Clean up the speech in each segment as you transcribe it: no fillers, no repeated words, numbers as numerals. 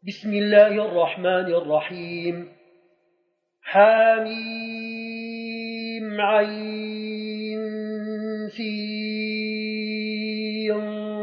بسم الله الرحمن الرحيم. حاميم عين سين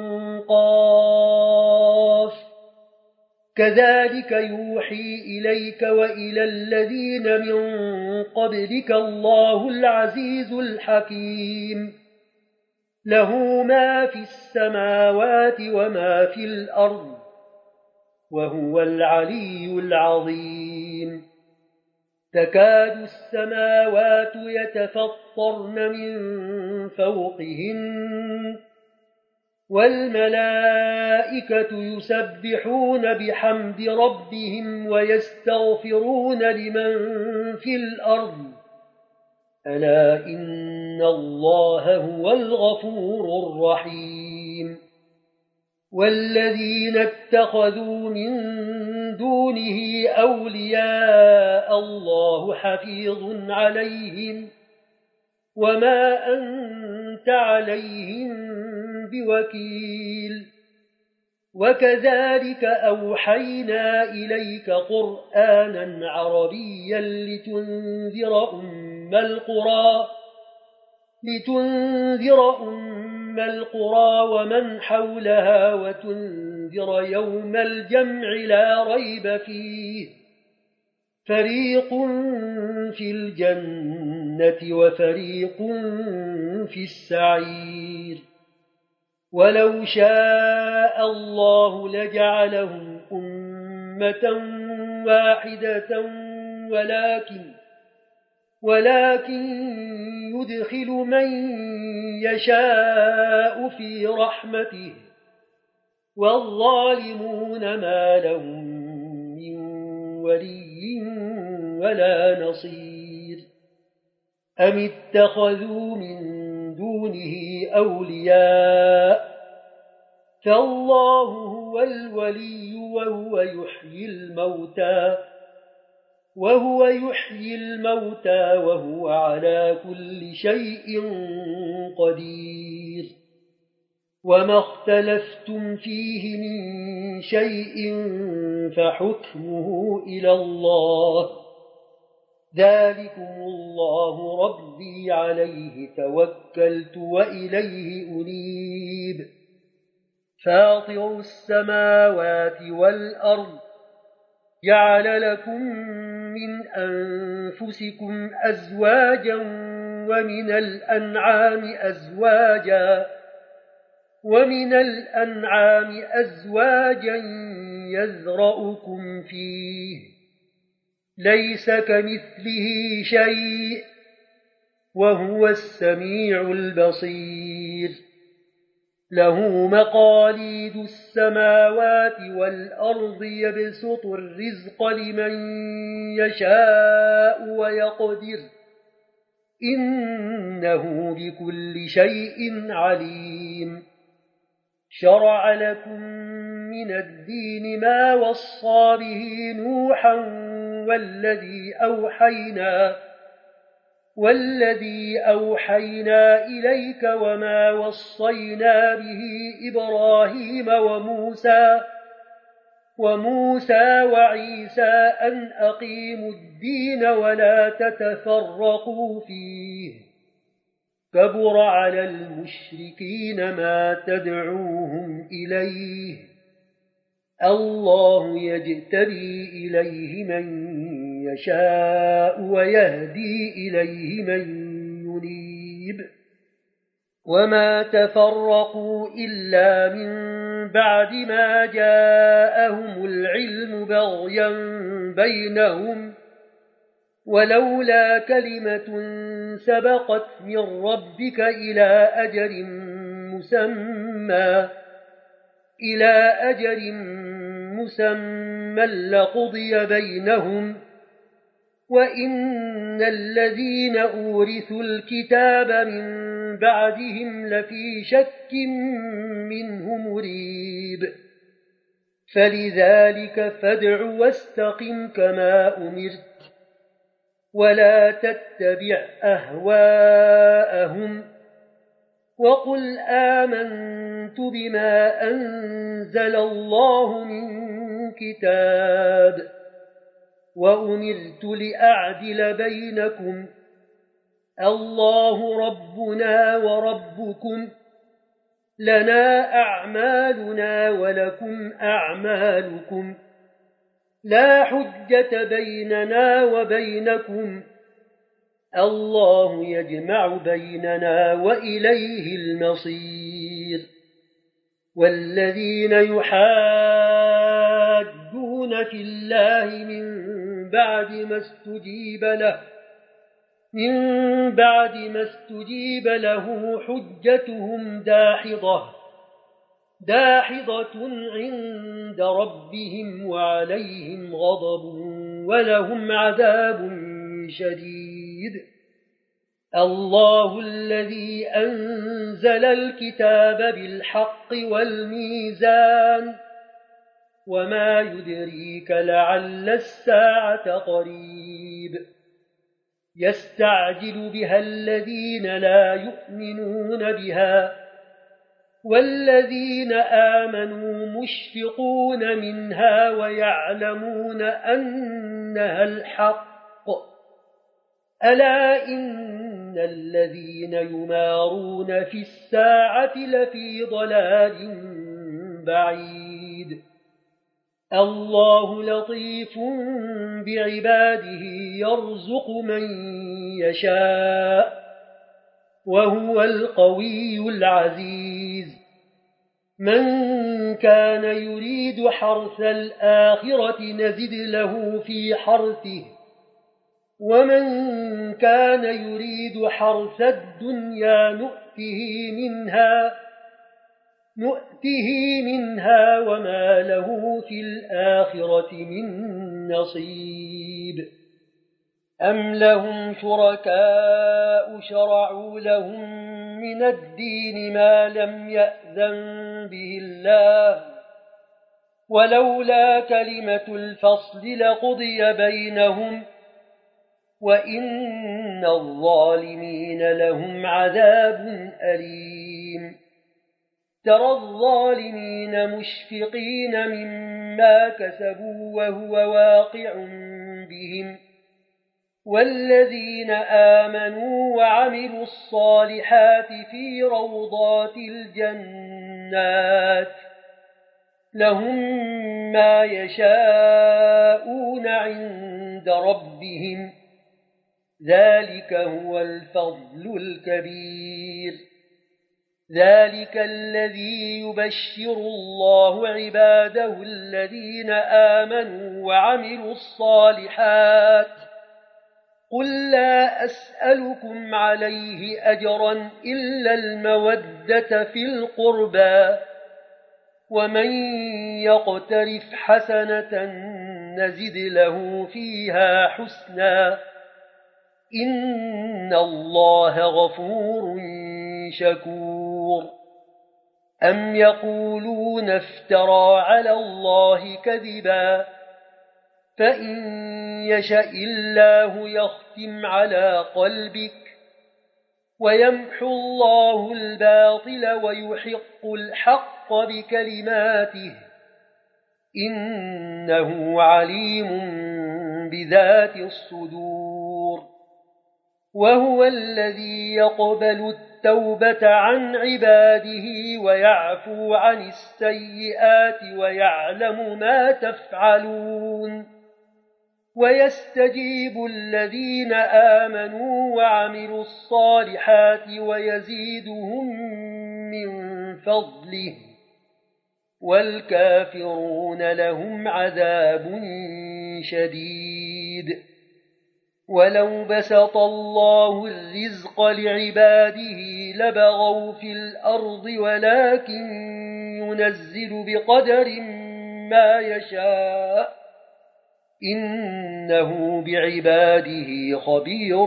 قاف كذلك يوحي إليك وإلى الذين من قبلك الله العزيز الحكيم له ما في السماوات وما في الأرض وهو العلي العظيم تكاد السماوات يتفطرن من فوقهن والملائكة يسبحون بحمد ربهم ويستغفرون لمن في الأرض ألا إن الله هو الغفور الرحيم والذين اتخذوا من دونه أولياء الله حفيظ عليهم وما أنت عليهم بوكيل وكذلك أوحينا إليك قرآنا عربيا لتنذر أم القرى ومن حولها وتنذر يوم الجمع لا ريب فيه فريق في الجنة وفريق في السعير ولو شاء الله لجعلهم أمة واحدة ولكن يدخل من يشاء في رحمته والظالمون ما لهم من ولي ولا نصير أم اتخذوا من دونه أولياء فالله هو الولي وهو يحيي الموتى وهو على كل شيء قدير وما اختلفتم فيه من شيء فحكمه إلى الله ذلكم الله ربي عليه توكلت وإليه أنيب فاطر السماوات والأرض جعل لكم من أنفسكم أزواجا ومن الأنعام أزواجا يذرأكم فيه ليس كمثله شيء وهو السميع البصير له مقاليد السماوات والأرض يبسط الرزق لمن يشاء ويقدر إنه بكل شيء عليم شرع لكم من الدين ما وصى به نوحا والذي أوحينا إليك وما وصينا به إبراهيم وموسى وعيسى أن أقيموا الدين ولا تتفرقوا فيه كبر على المشركين ما تدعوهم إليه الله يجتبي إليه من يشاء ويهدي إليه من ينيب وما تفرقوا إلا من بعد ما جاءهم العلم بغيا بينهم ولولا كلمة سبقت من ربك إلى أجر مسمى لقضي بينهم وإن الذين أورثوا الكتاب من بعدهم لفي شك منه مريب فلذلك فادع واستقم كما أمرت ولا تتبع أهواءهم وقل آمنت بما أنزل الله من الكتاب وأمرت لأعدل بينكم الله ربنا وربكم لنا أعمالنا ولكم أعمالكم لا حجة بيننا وبينكم الله يجمع بيننا وإليه المصير والذين يحاجون في الله من بعد ما استجيب له حجتهم داحضة عند ربهم وعليهم غضب ولهم عذاب شديد الله الذي أنزل الكتاب بالحق والميزان وما يدريك لعل الساعة قريب يستعجل بها الذين لا يؤمنون بها والذين آمنوا مشفقون منها ويعلمون أنها الحق ألا إن الذين يمارون في الساعة لفي ضلال بعيد الله لطيف بعباده يرزق من يشاء وهو القوي العزيز من كان يريد حرث الآخرة نزد له في حرثه ومن كان يريد حرث الدنيا نؤته منها وما له في الآخرة من نصيب أم لهم شركاء شرعوا لهم من الدين ما لم يأذن به الله ولولا كلمة الفصل لقضي بينهم وإن الظالمين لهم عذاب أليم ترى الظالمين مشفقين مما كسبوا وهو واقع بهم والذين آمنوا وعملوا الصالحات في روضات الجنات لهم ما يشاءون عند ربهم ذلك هو الفضل الكبير ذلك الذي يبشر الله عباده الذين آمنوا وعملوا الصالحات قل لا أسألكم عليه أجرا إلا المودة في القربى ومن يقترف حسنة نزد له فيها حسنا إن الله غفور شكور أم يقولون افترى على الله كذبا فإن يشأ الله يختم على قلبك ويمحو الله الباطل ويحق الحق بكلماته إنه عليم بذات الصدور وهو الذي يقبل التوبة عن عباده ويعفو عن السيئات ويعلم ما تفعلون ويستجيب الذين آمنوا وعملوا الصالحات ويزيدهم من فضله والكافرون لهم عذاب شديد ولو بسط الله الرزق لعباده لبغوا في الأرض ولكن ينزل بقدر ما يشاء إنه بعباده خبير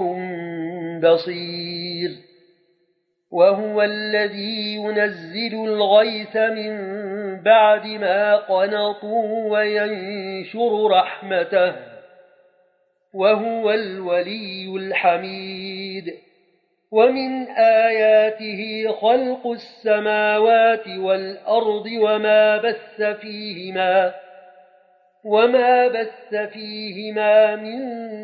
بصير وهو الذي ينزل الغيث من بعد ما قنطوا وينشر رحمته وهو الولي الحميد ومن آياته خلق السماوات والأرض وما بث فيهما وما بث فيهما من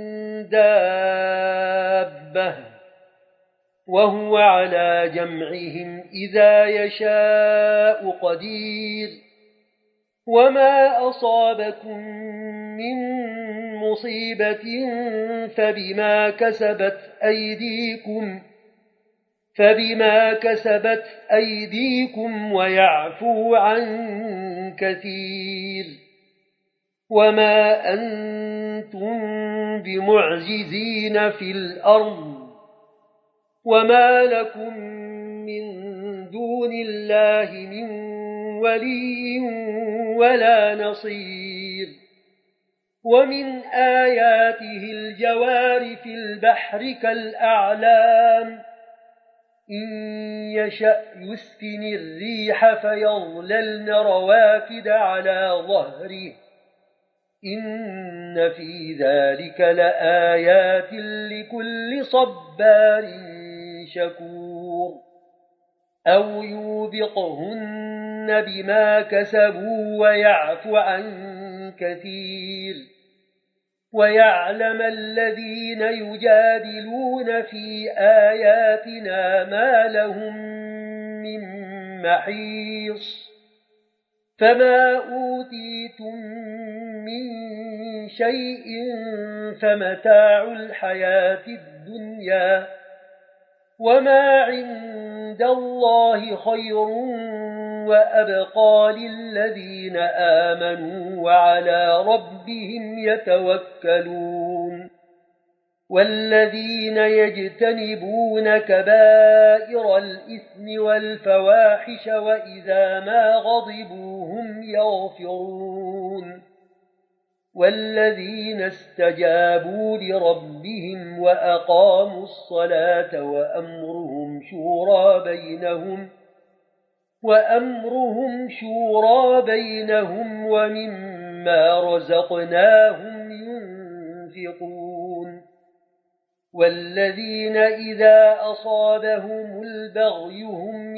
دابة وهو على جمعهم إذا يشاء قدير وما أصابكم من مصيبة فبما كسبت أيديكم ويعفو عن كثير وما أنتم بمعجزين في الأرض وما لكم من دون الله من ولي ولا نصير ومن آياته الجوار في البحر كالأعلام إن يشأ يسكن الريح فيظللن رواكد على ظهره إن في ذلك لآيات لكل صبار شكور أو يوبقهن بما كسبوا ويعفو عن كثير ويعلم الذين يجادلون في آياتنا ما لهم من محيص فما أوتيتم من شيء فمتاع الحياة الدنيا وما عند الله خير وأبقى للذين آمنوا وعلى ربهم يتوكلون والذين يجتنبون كبائر الإثم والفواحش وإذا ما غضبوا هم يغفرون والذين استجابوا لربهم وأقاموا الصلاة وأمرهم شورى بينهم ومما رزقناهم ينفقون والذين إذا أصابهم البغي هم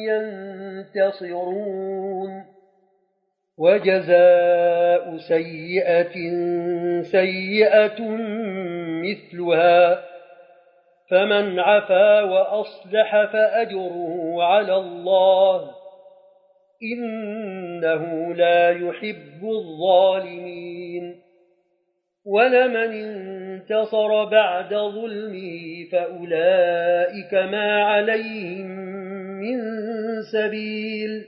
ينتصرون وجزاء سيئة سيئة مثلها فمن عفا وأصلح فأجره على الله إنه لا يحب الظالمين ولمن انتصر بعد ظلمه فأولئك ما عليهم من سبيل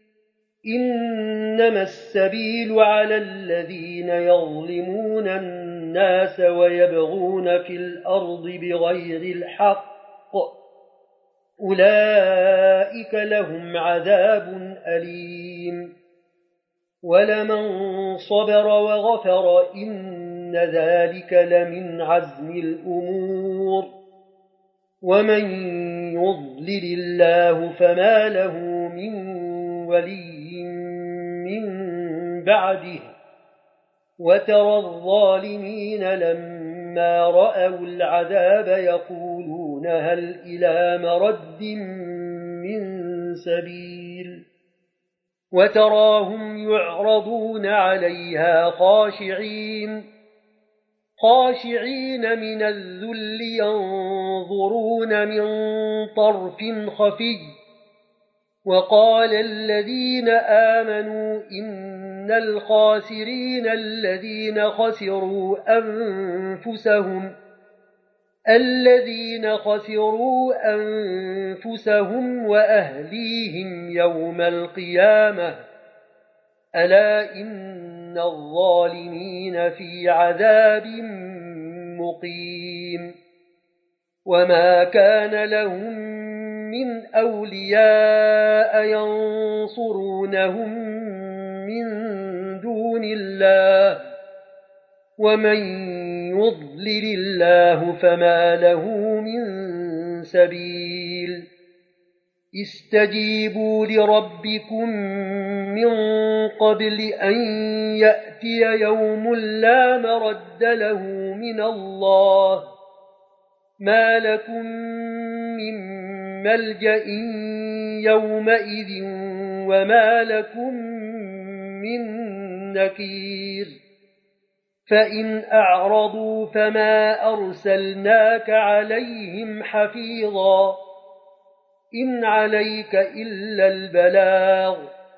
إنما السبيل على الذين يظلمون الناس ويبغون في الأرض بغير الحق أولئك لهم عذاب أليم ولمن صبر وغفر إن ذلك لمن عزم الأمور ومن يضلل الله فما له من ولي من بعده وترى الظالمين لما رأوا العذاب يقولون هل إلى مرد من سبيل وتراهم يعرضون عليها خاشعين من الذل ينظرون من طرف خفي وقال الذين آمنوا إن الخاسرين الذين خسروا أنفسهم وأهليهم يوم القيامة ألا إن الظالمين في عذاب مقيم وما كان لهم من أولياء ينصرونهم من دون الله ومن يضلل الله فما له من سبيل استجيبوا لربكم من قبل أن يأتي يوم لا مرد له من الله ما لكم من ملجأ يومئذ وما لكم من نكير فإن أعرضوا فما أرسلناك عليهم حفيظا إن عليك إلا البلاغ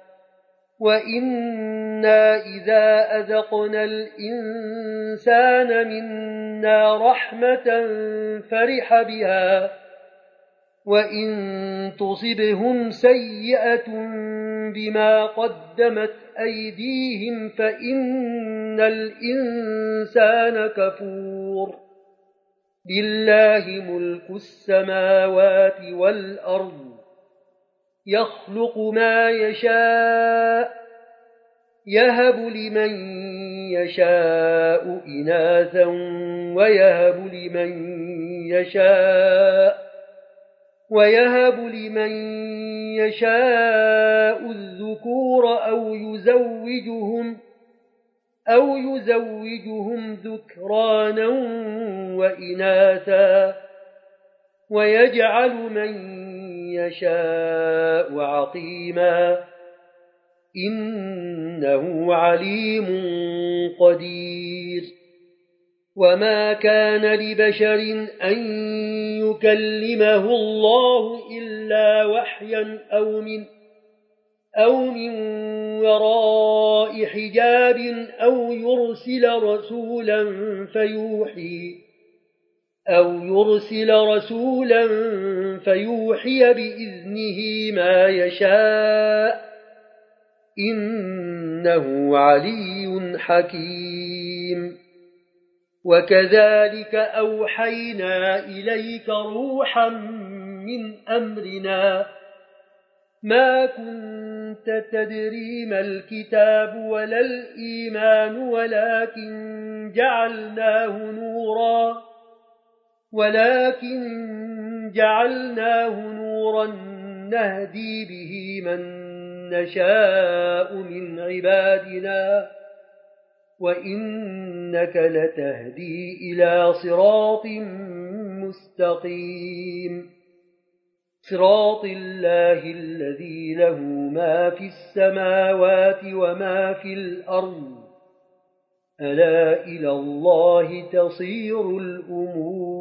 وإنا إذا أذقنا الإنسان منا رحمة فرح بها وإن تصبهم سيئة بما قدمت أيديهم فإن الإنسان كفور لله ملك السماوات والأرض يخلق ما يشاء يهب لمن يشاء إناثا ويهب لمن يشاء الذكور أو يزوجهم ذكرانا وإناثا ويجعل من يشاء عقيما إنه عليم قدير وما كان لبشر أن يكلمه الله إلا وحيا أو من وراء حجاب أو يرسل رسولا فيوحي بإذنه ما يشاء إنه علي حكيم وكذلك أوحينا إليك روحا من أمرنا ما كنت تدري ما الكتاب ولا الإيمان ولكن جعلناه نورا نهدي به من نشاء من عبادنا وإنك لتهدي إلى صراط مستقيم صراط الله الذي له ما في السماوات وما في الأرض ألا إلى الله تصير الأمور